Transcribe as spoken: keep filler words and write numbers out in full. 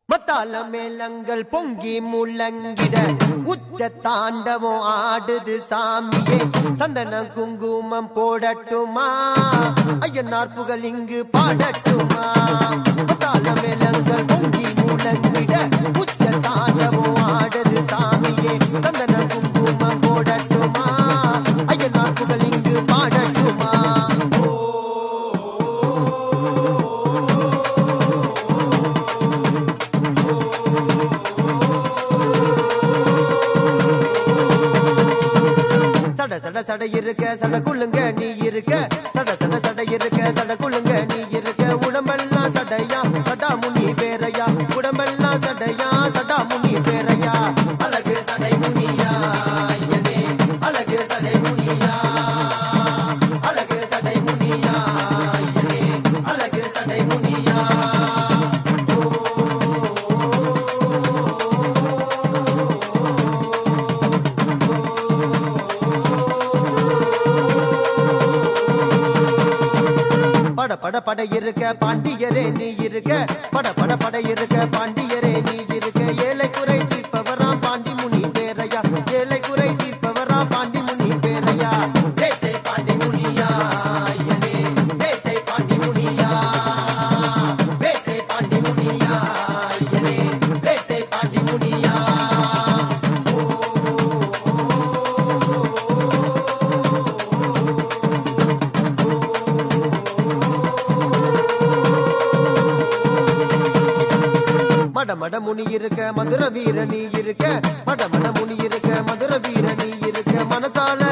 மத்தால மேளங்கள் பொங்கி முழங்கிட உச்ச தாண்டவம் ஆடுது சாமியே. சந்தன குங்குமம் போடட்டுமா, ஐயனார் புகழ் இங்கு பாடட்டுமா. மத்தால மேளங்கள் பொங்கி முழங்கிட உச்ச தாண்டவம் ஆடுது சாமியே. சந்தன குங்குமம் போடட்டுமா, ஐயனார் புகழ் இங்கு பாடட்டுமா. சட சட சட இருக்க சட குள்ளுங்க நீ இருக்க, சட சட சட இருக்க சட குள்ளுங்க நீ இருக்க. உடம்பெல்லாம் சடையா சடா முனி பேரையா, உடம்பெல்லாம் சடையா சடா முனி பேரையா. அழகு சடை முனியா ஐயனே, அழகு சடை முனியா, அழகு சடை முனியா ஐயனே, அழகு சடை முனியா. பட பட பட இருக்க பாண்டியரே நீ இருக்க, பட பட பட இருக்க பாண்டியரே நீ இருக்க. ஏழை குறை தீர்ப்பவராம் பாண்டி முனி பேரையா, ஏழை குறை தீர்ப்பவராம் பாண்டி முனி பேரையா. வேட்டை பாண்டி முனியா ஐயனே, வேட்டை பாண்டி முனியா, வேட்டை பாண்டி முனியா ஐயனே, வேட்டை பாண்டி முனியா. மட மட முனி இருக்க மதுர வீர நீ இருக்க, மட மட முனி இருக்க மதுர வீர நீ இருக்க. மனசால